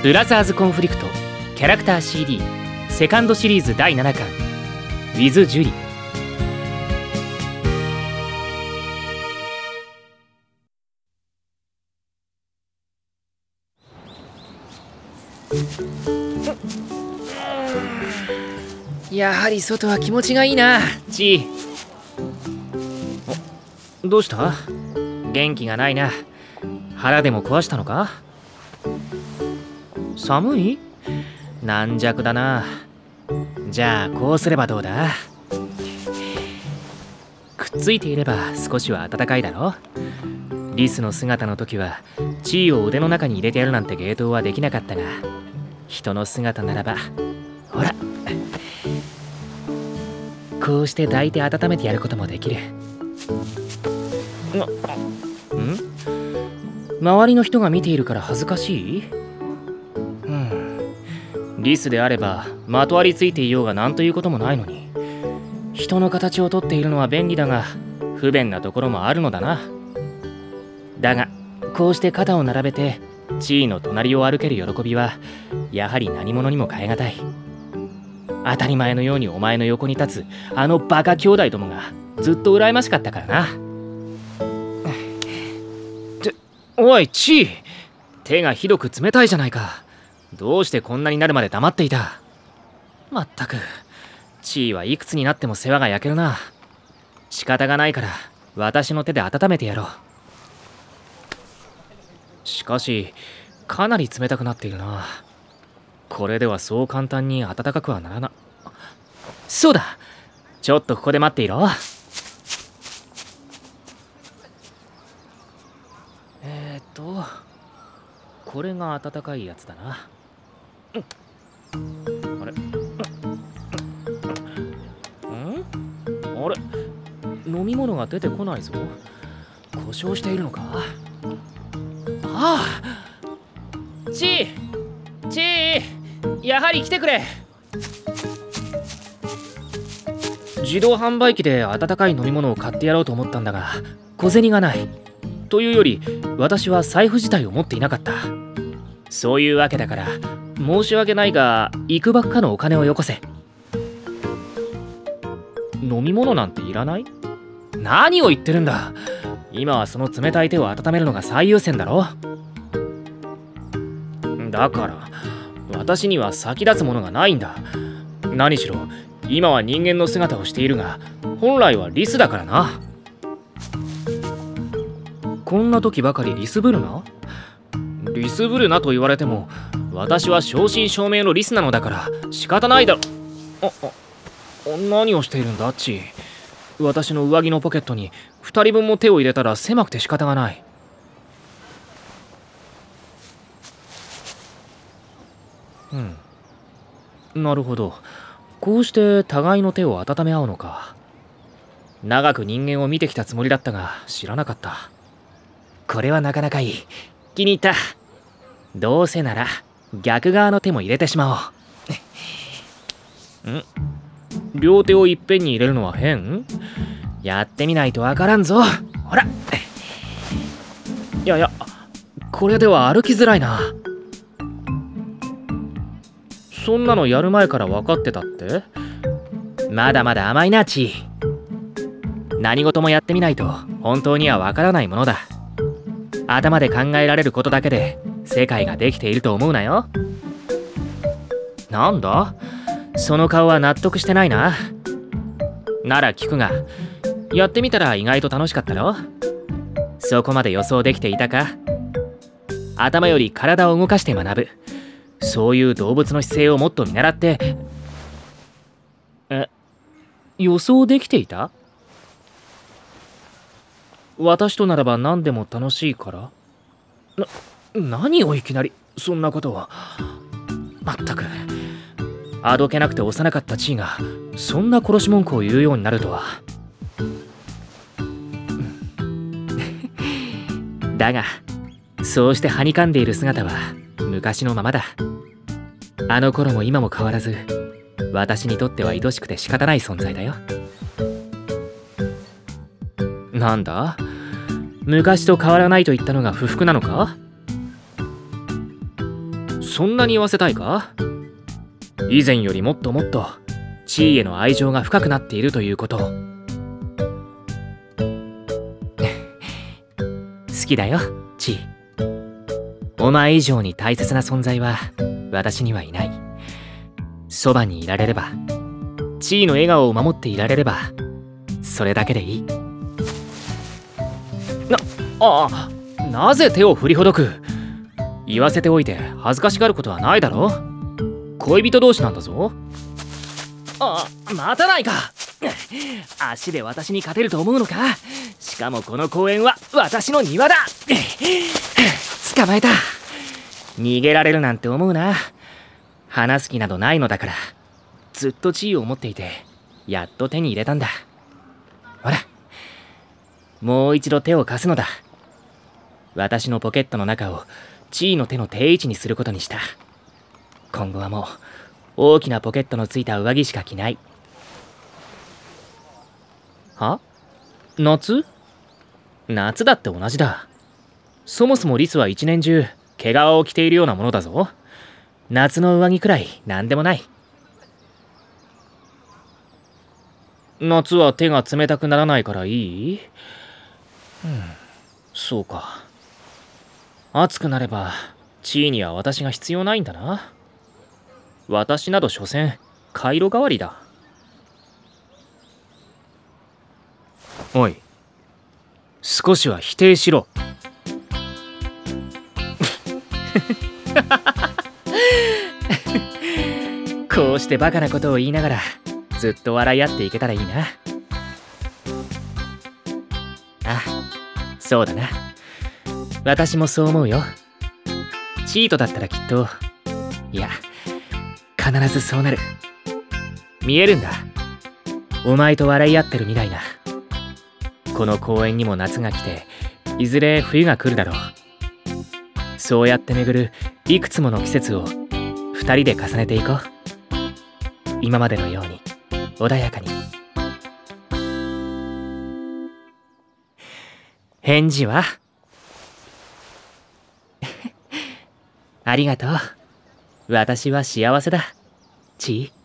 ブラザーズコンフリクトキャラクター CD セカンドシリーズ第7巻 With ジュリ。やはり外は気持ちがいいな、チー。どうした？元気がないな。腹でも壊したのか？寒い？軟弱だな。じゃあこうすればどうだ？くっついていれば少しは暖かいだろ。リスの姿の時はチーを腕の中に入れてやるなんて芸当はできなかったが、人の姿ならばほら、こうして抱いて温めてやることもできる。周りの人が見ているから恥ずかしい？リスであればまとわりついていようが何ということもないのに、人の形をとっているのは便利だが不便なところもあるのだな。だがこうして肩を並べてチーの隣を歩ける喜びはやはり何者にも代え難い。当たり前のようにお前の横に立つあのバカ兄弟どもがずっと羨ましかったからな。おいチー、手がひどく冷たいじゃないか。どうしてこんなになるまで黙っていた？まったく、チーはいくつになっても世話が焼けるな。仕方がないから私の手で温めてやろう。しかしかなり冷たくなっているな。これではそう簡単に暖かくはならな。そうだ、ちょっとここで待っていろ。これが暖かいやつだな。あれ？あれ？飲み物が出てこないぞ。故障しているのか？ああ！チー、やはり来てくれ。自動販売機で温かい飲み物を買ってやろうと思ったんだが小銭がない。というより私は財布自体を持っていなかった。そういうわけだから申し訳ないがいくばくかのお金をよこせ。飲み物なんていらない？何を言ってるんだ。今はその冷たい手を温めるのが最優先だろ。だから私には先立つものがないんだ。何しろ今は人間の姿をしているが本来はリスだからな。こんな時ばかりリスブルな？リスブルなと言われても私は正真正銘のリスなのだから仕方ないだろ。何をしているんだチー。私の上着のポケットに2人分も手を入れたら狭くて仕方がない。なるほど。こうして互いの手を温め合うのか。長く人間を見てきたつもりだったが知らなかった。これはなかなかいい。気に入った。どうせなら逆側の手も入れてしまおう。両手をいっぺんに入れるのは変？やってみないとわからんぞ。ほら。いや、これでは歩きづらいな。そんなのやる前から分かってたって？まだまだ甘いなチー。何事もやってみないと本当には分からないものだ。頭で考えられることだけで世界ができていると思うなよ。なんだ？その顔は納得してないな。なら聞くが、やってみたら意外と楽しかったろ？そこまで予想できていたか？頭より体を動かして学ぶ。そういう動物の姿勢をもっと見習って。予想できていた？私とならば何でも楽しいから？何をいきなりそんなことを。まったく、あどけなくて幼かったチーがそんな殺し文句を言うようになるとは。だがそうしてはにかんでいる姿は昔のままだ。あの頃も今も変わらず私にとっては愛しくて仕方ない存在だよ。なんだ？昔と変わらないと言ったのが不服なのか？ そんなに言わせたいか？以前よりもっともっと地位への愛情が深くなっているということを。好きだよ、地位。お前以上に大切な存在は私にはいない。そばにいられれば、地位の笑顔を守っていられれば、それだけでいい。なぜ手を振りほどく？言わせておいて恥ずかしがることはないだろ。恋人同士なんだぞ。待たないか。足で私に勝てると思うのか？しかもこの公園は私の庭だ。捕まえた。逃げられるなんて思うな。話す気などないのだから。ずっと地位を持っていてやっと手に入れたんだ。ほら、もう一度手を貸すのだ。私のポケットの中を地位の手の定位置にすることにした。今後はもう大きなポケットのついた上着しか着ない。は？夏？夏だって同じだ。そもそもリスは一年中毛皮を着ているようなものだぞ。夏の上着くらいなんでもない。夏は手が冷たくならないからいい？そうか。暑くなれば地位には私が必要ないんだな。私など所詮カイロ代わりだ。おい、少しは否定しろ。こうしてバカなことを言いながらずっと笑い合っていけたらいいな。そうだな。私もそう思うよ。チートだったらきっと、いや、必ずそうなる。見えるんだ。お前と笑い合ってる未来が。この公園にも夏が来て、いずれ冬が来るだろう。そうやって巡るいくつもの季節を二人で重ねていこう。今までのように穏やかに。返事は？ありがとう。私は幸せだ、ちい。